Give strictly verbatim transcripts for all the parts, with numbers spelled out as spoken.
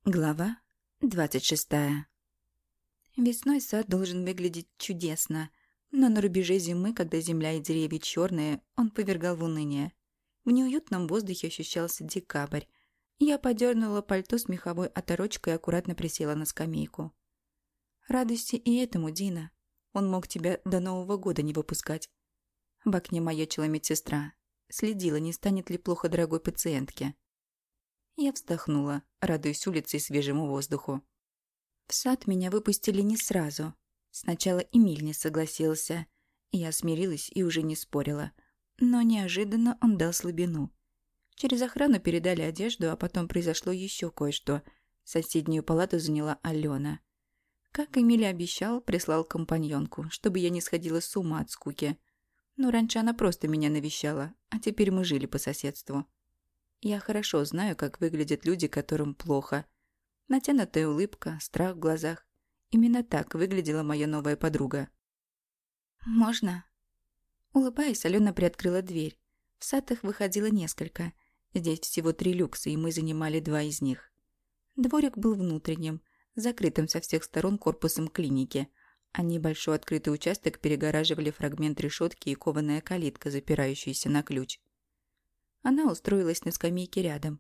Глава двадцать шестая. Весной сад должен выглядеть чудесно, но на рубеже зимы, когда земля и деревья черные, он повергал в уныние. В неуютном воздухе ощущался декабрь. Я подернула пальто с меховой оторочкой и аккуратно присела на скамейку. «Радуйся и этому, Дина. Он мог тебя до Нового года не выпускать». В окне маячила медсестра. Следила, не станет ли плохо дорогой пациентке. Я вздохнула, радуясь улице и свежему воздуху. В сад меня выпустили не сразу. Сначала Эмиль не согласился. Я смирилась и уже не спорила. Но неожиданно он дал слабину. Через охрану передали одежду, а потом произошло еще кое-что. Соседнюю палату заняла Алена. Как Эмиль обещал, прислал компаньонку, чтобы я не сходила с ума от скуки. Но раньше она просто меня навещала, а теперь мы жили по соседству. Я хорошо знаю, как выглядят люди, которым плохо. Натянутая улыбка, страх в глазах. Именно так выглядела моя новая подруга. «Можно?» Улыбаясь, Алена приоткрыла дверь. В сад их выходило несколько. Здесь всего три люкса, и мы занимали два из них. Дворик был внутренним, закрытым со всех сторон корпусом клиники, а небольшой открытый участок перегораживали фрагмент решетки и кованая калитка, запирающаяся на ключ. Она устроилась на скамейке рядом.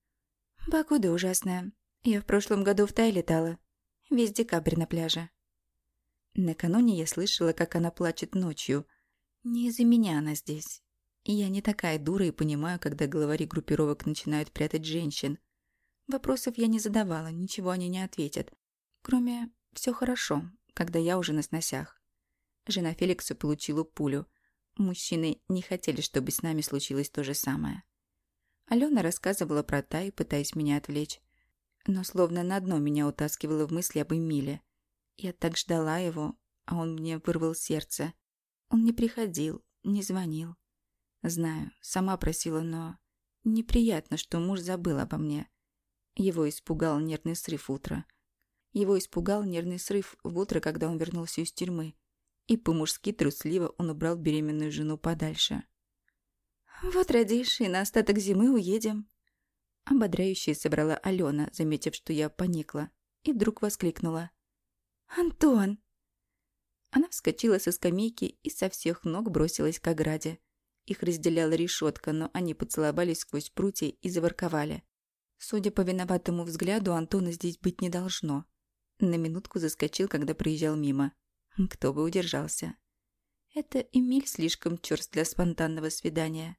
«Погода ужасная. Я в прошлом году в Тай летала. Весь декабрь на пляже». Накануне я слышала, как она плачет ночью. Не из-за меня она здесь. Я не такая дура и понимаю, когда главари группировок начинают прятать женщин. Вопросов я не задавала, ничего они не ответят. Кроме «все хорошо», когда я уже на сносях. Жена Феликса получила пулю. Мужчины не хотели, чтобы с нами случилось то же самое. Алена рассказывала про Тай, пытаясь меня отвлечь. Но словно на дно меня утаскивало в мысли об Эмиле. Я так ждала его, а он мне вырвал сердце. Он не приходил, не звонил. Знаю, сама просила, но... Неприятно, что муж забыл обо мне. Его испугал нервный срыв утра. Его испугал нервный срыв в утро, когда он вернулся из тюрьмы. И по-мужски трусливо он убрал беременную жену подальше. «Вот родишь, и на остаток зимы уедем». Ободряюще собрала Алена, заметив, что я поникла, и вдруг воскликнула. «Антон!» Она вскочила со скамейки и со всех ног бросилась к ограде. Их разделяла решетка, но они поцеловались сквозь прутья и заворковали. Судя по виноватому взгляду, Антона здесь быть не должно. На минутку заскочил, когда проезжал мимо. Кто бы удержался. Это Эмиль слишком чёрст для спонтанного свидания.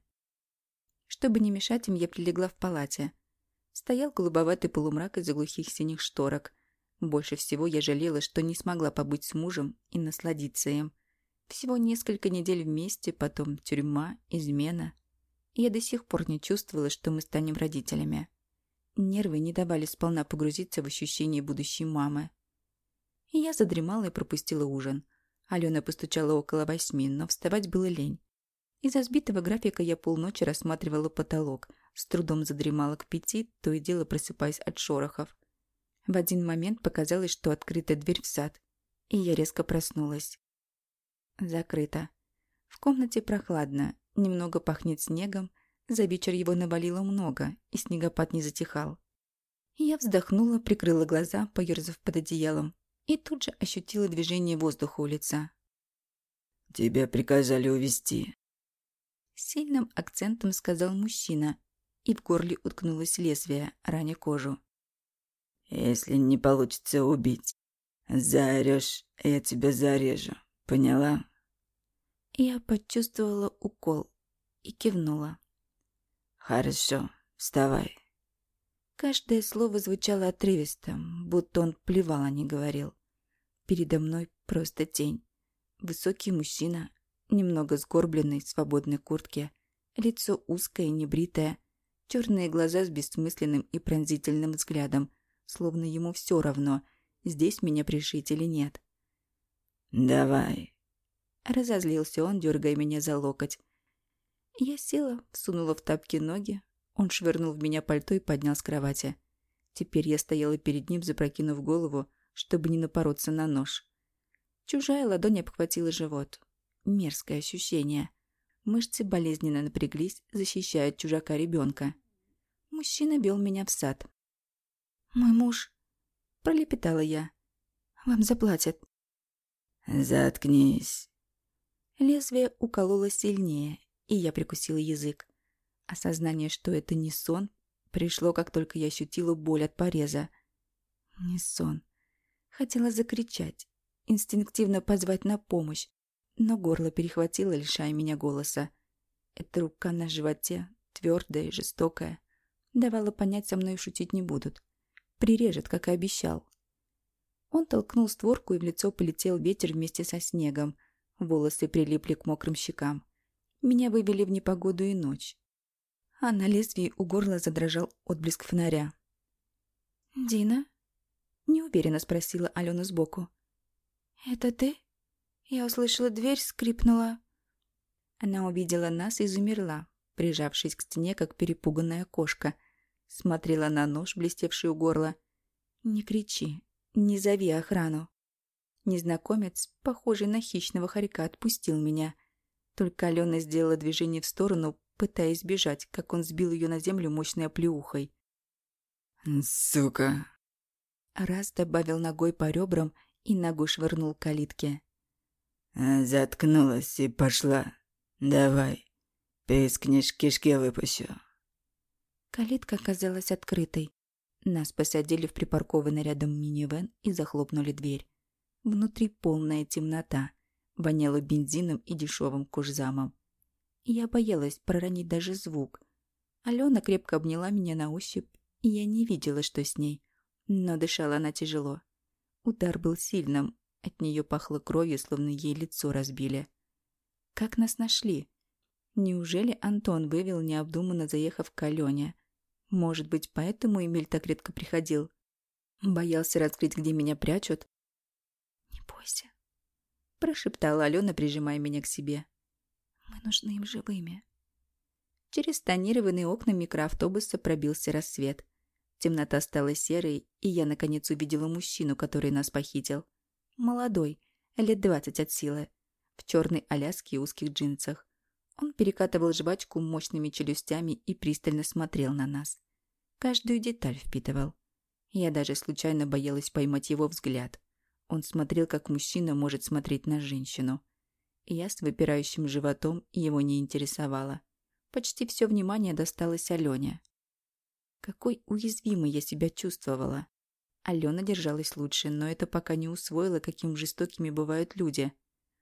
Чтобы не мешать им, я прилегла в палате. Стоял голубоватый полумрак из-за глухих синих шторок. Больше всего я жалела, что не смогла побыть с мужем и насладиться им. Всего несколько недель вместе, потом тюрьма, измена. Я до сих пор не чувствовала, что мы станем родителями. Нервы не давали сполна погрузиться в ощущение будущей мамы. И я задремала и пропустила ужин. Алена постучала около восьми, но вставать было лень. Из-за сбитого графика я полночи рассматривала потолок, с трудом задремала к пяти, то и дело просыпаясь от шорохов. В один момент показалось, что открыта дверь в сад, и я резко проснулась. Закрыто. В комнате прохладно, немного пахнет снегом, за вечер его навалило много, и снегопад не затихал. Я вздохнула, прикрыла глаза, поёрзав под одеялом, и тут же ощутила движение воздуха у лица. «Тебя приказали увезти», — сильным акцентом сказал мужчина, и в горле уткнулось лезвие, раня кожу. «Если не получится убить, заорёшь, я тебя зарежу. Поняла?» Я почувствовала укол и кивнула. «Хорошо, вставай». Каждое слово звучало отрывисто, будто он плевал, а не говорил. Передо мной просто тень. Высокий мужчина, немного сгорбленный в свободной куртке, лицо узкое и небритое, черные глаза с бессмысленным и пронзительным взглядом, словно ему все равно, здесь меня пришить или нет. «Давай». Разозлился он, дергая меня за локоть. Я села, всунула в тапки ноги. Он швырнул в меня пальто и поднял с кровати. Теперь я стояла перед ним, запрокинув голову, чтобы не напороться на нож. Чужая ладонь обхватила живот. Мерзкое ощущение. Мышцы болезненно напряглись, защищая от чужака ребенка. Мужчина вел меня в сад. «Мой муж», — пролепетала я. «Вам заплатят». «Заткнись». Лезвие укололо сильнее, и я прикусила язык. Осознание, что это не сон, пришло, как только я ощутила боль от пореза. Не сон. Хотела закричать, инстинктивно позвать на помощь, но горло перехватило, лишая меня голоса. Эта рука на животе, твердая и жестокая, давала понять, со мной шутить не будут. Прирежет, как и обещал. Он толкнул створку, и в лицо полетел ветер вместе со снегом. Волосы прилипли к мокрым щекам. Меня вывели в непогоду и ночь. А на лезвии у горла задрожал отблеск фонаря. «Дина?» — неуверенно спросила Алена сбоку. «Это ты?» Я услышала, дверь скрипнула. Она увидела нас и замерла, прижавшись к стене, как перепуганная кошка. Смотрела на нож, блестевший у горла. «Не кричи, не зови охрану». Незнакомец, похожий на хищного хорька, отпустил меня. Только Алена сделала движение в сторону, пытаясь бежать, как он сбил ее на землю мощной оплеухой. «Сука!» Раз добавил ногой по ребрам и ногу швырнул к калитке. «Заткнулась и пошла. Давай, пискнешь, кишки выпущу». Калитка оказалась открытой. Нас посадили в припаркованный рядом минивэн и захлопнули дверь. Внутри полная темнота. Воняло бензином и дешевым кожзамом. Я боялась проронить даже звук. Алена крепко обняла меня на ощупь, и я не видела, что с ней. Но дышала она тяжело. Удар был сильным. От нее пахло кровью, словно ей лицо разбили. Как нас нашли? Неужели Антон вывел, необдуманно заехав к Алене? Может быть, поэтому Эмиль так редко приходил? Боялся раскрыть, где меня прячут? «Не бойся», — прошептала Алена, прижимая меня к себе. «Мы нужны им живыми». Через тонированные окна микроавтобуса пробился рассвет. Темнота стала серой, и я, наконец, увидела мужчину, который нас похитил. Молодой, лет двадцать от силы, в черной аляске и узких джинсах. Он перекатывал жвачку мощными челюстями и пристально смотрел на нас. Каждую деталь впитывал. Я даже случайно боялась поймать его взгляд. Он смотрел, как мужчина может смотреть на женщину. Я с выпирающим животом его не интересовала. Почти все внимание досталось Алене. Какой уязвимой я себя чувствовала. Алена держалась лучше, но это пока не усвоила, каким жестокими бывают люди.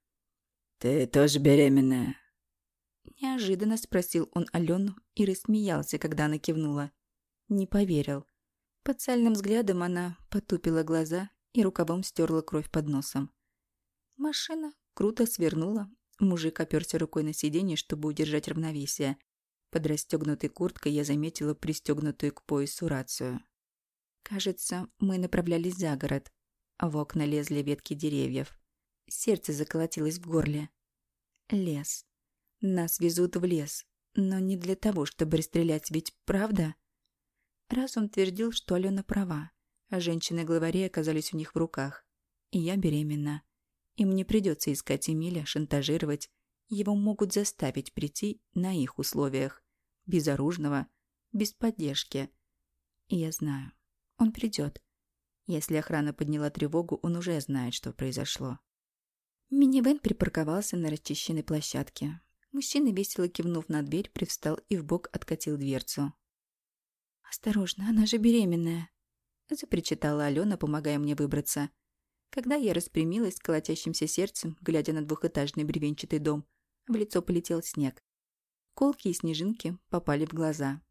«Ты тоже беременная?» Неожиданно спросил он Алену и рассмеялся, когда она кивнула. Не поверил. Под сальным взглядом она потупила глаза и рукавом стерла кровь под носом. Машина круто свернула. Мужик оперся рукой на сиденье, чтобы удержать равновесие. Под расстегнутой курткой я заметила пристегнутую к поясу рацию. Кажется, мы направлялись за город, а в окна лезли ветки деревьев. Сердце заколотилось в горле. Лес. Нас везут в лес, но не для того, чтобы расстрелять, ведь правда? Разум твердил, что Алена права, а женщины-главари оказались у них в руках. И я беременна. Им не придется искать Эмиля, шантажировать. Его могут заставить прийти на их условиях. Безоружного, без поддержки. И я знаю, он придет. Если охрана подняла тревогу, он уже знает, что произошло. Минивэн припарковался на расчищенной площадке. Мужчина, весело кивнув на дверь, привстал и вбок откатил дверцу. «Осторожно, она же беременная!» — запричитала Алена, помогая мне выбраться. Когда я распрямилась с колотящимся сердцем, глядя на двухэтажный бревенчатый дом, в лицо полетел снег. Колки и снежинки попали в глаза.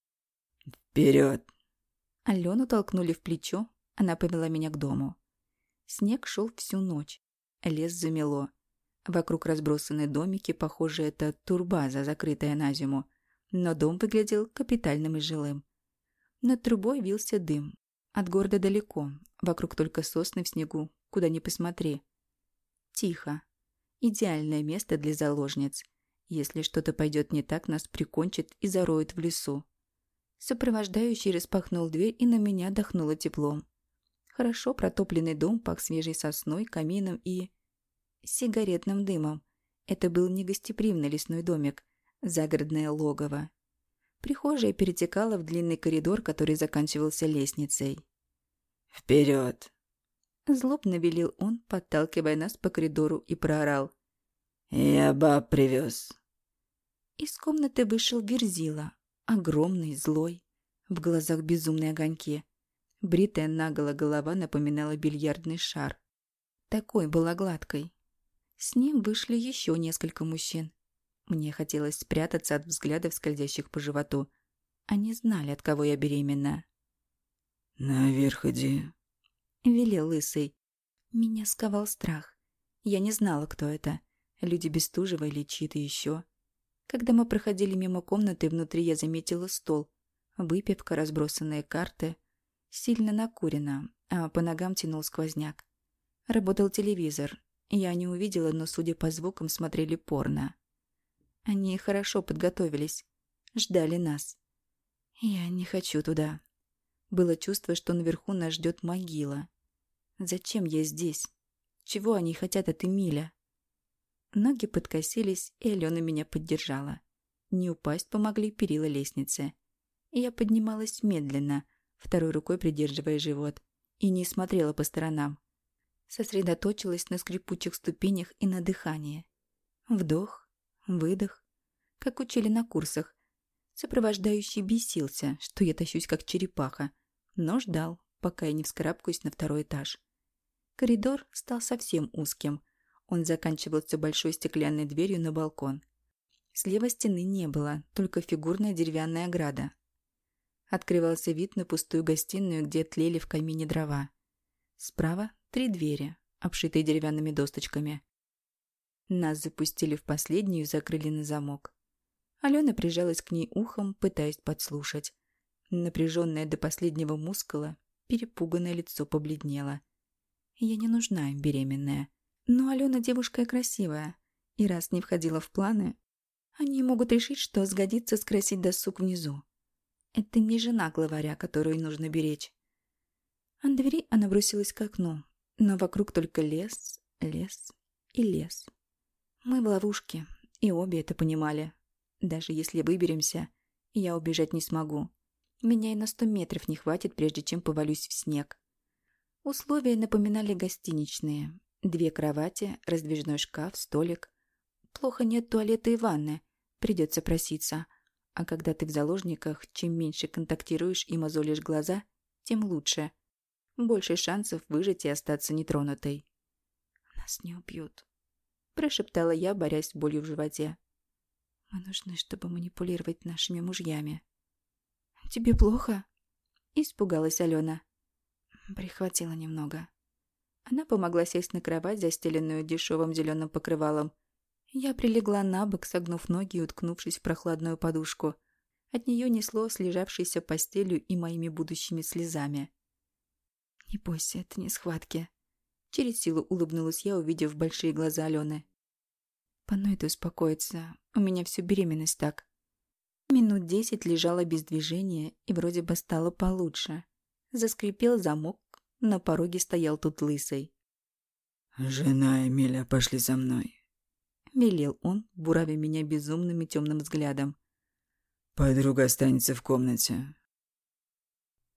«Вперед!» Алену толкнули в плечо, она повела меня к дому. Снег шел всю ночь. Лес замело. Вокруг разбросаны домики, похоже, это турбаза, закрытая на зиму. Но дом выглядел капитальным и жилым. Над трубой вился дым. От города далеко, вокруг только сосны в снегу, куда ни посмотри. Тихо. Идеальное место для заложниц. Если что-то пойдет не так, нас прикончат и зароют в лесу. Сопровождающий распахнул дверь, и на меня дохнуло теплом. Хорошо протопленный дом пах свежей сосной, камином и... сигаретным дымом. Это был не гостеприимный лесной домик, загородное логово. Прихожая перетекала в длинный коридор, который заканчивался лестницей. Вперед! Злобно велел он, подталкивая нас по коридору, и проорал. Я баб привез. Из комнаты вышел Верзила, огромный, злой, в глазах безумные огоньки. Бритая наголо голова напоминала бильярдный шар. Такой была гладкой. С ним вышли еще несколько мужчин. Мне хотелось спрятаться от взглядов, скользящих по животу. Они знали, от кого я беременна. «Наверх иди», — велел Лысый. Меня сковал страх. Я не знала, кто это. Люди Бестужева или чьи-то еще. Когда мы проходили мимо комнаты, внутри я заметила стол. Выпивка, разбросанные карты. Сильно накурено, а по ногам тянул сквозняк. Работал телевизор. Я не увидела, но, судя по звукам, смотрели порно. Они хорошо подготовились. Ждали нас. Я не хочу туда. Было чувство, что наверху нас ждет могила. Зачем я здесь? Чего они хотят от Эмиля? Ноги подкосились, и Алена меня поддержала. Не упасть помогли перила лестницы. Я поднималась медленно, второй рукой придерживая живот, и не смотрела по сторонам. Сосредоточилась на скрипучих ступенях и на дыхании. Вдох, выдох, как учили на курсах. Сопровождающий бесился, что я тащусь как черепаха, но ждал, пока я не вскарабкаюсь на второй этаж. Коридор стал совсем узким. Он заканчивался большой стеклянной дверью на балкон. Слева стены не было, только фигурная деревянная ограда. Открывался вид на пустую гостиную, где тлели в камине дрова. Справа три двери, обшитые деревянными досточками. Нас запустили в последнюю и закрыли на замок. Алена прижалась к ней ухом, пытаясь подслушать. Напряженное до последнего мускула, перепуганное лицо побледнело. Я не нужна им, беременная. Но Алена девушка красивая, и раз не входила в планы, они могут решить, что сгодится скрасить досуг внизу. Это не жена главаря, которую нужно беречь. От двери она бросилась к окну, но вокруг только лес, лес и лес. Мы в ловушке, и обе это понимали. Даже если выберемся, я убежать не смогу. Меня и на сто метров не хватит, прежде чем повалюсь в снег. Условия напоминали гостиничные. Две кровати, раздвижной шкаф, столик. Плохо нет туалета и ванны. Придется проситься. А когда ты в заложниках, чем меньше контактируешь и мозолишь глаза, тем лучше. Больше шансов выжить и остаться нетронутой. «Нас не убьют», – прошептала я, борясь с болью в животе. «Мы нужны, чтобы манипулировать нашими мужьями». «Тебе плохо?» – испугалась Алена. Прихватила немного. Она помогла сесть на кровать, застеленную дешевым зеленым покрывалом. Я прилегла на бок, согнув ноги и уткнувшись в прохладную подушку. От нее несло слежавшейся постелью и моими будущими слезами. «Не бойся, это не схватки». Через силу улыбнулась я, увидев большие глаза Алены. «Паной ты успокоиться. У меня всю беременность так». Минут десять лежала без движения и вроде бы стало получше. Заскрипел замок, на пороге стоял тут Лысый. «Жена Эмиля, пошли за мной», — велел он, буравя меня безумным и темным взглядом. «Подруга останется в комнате.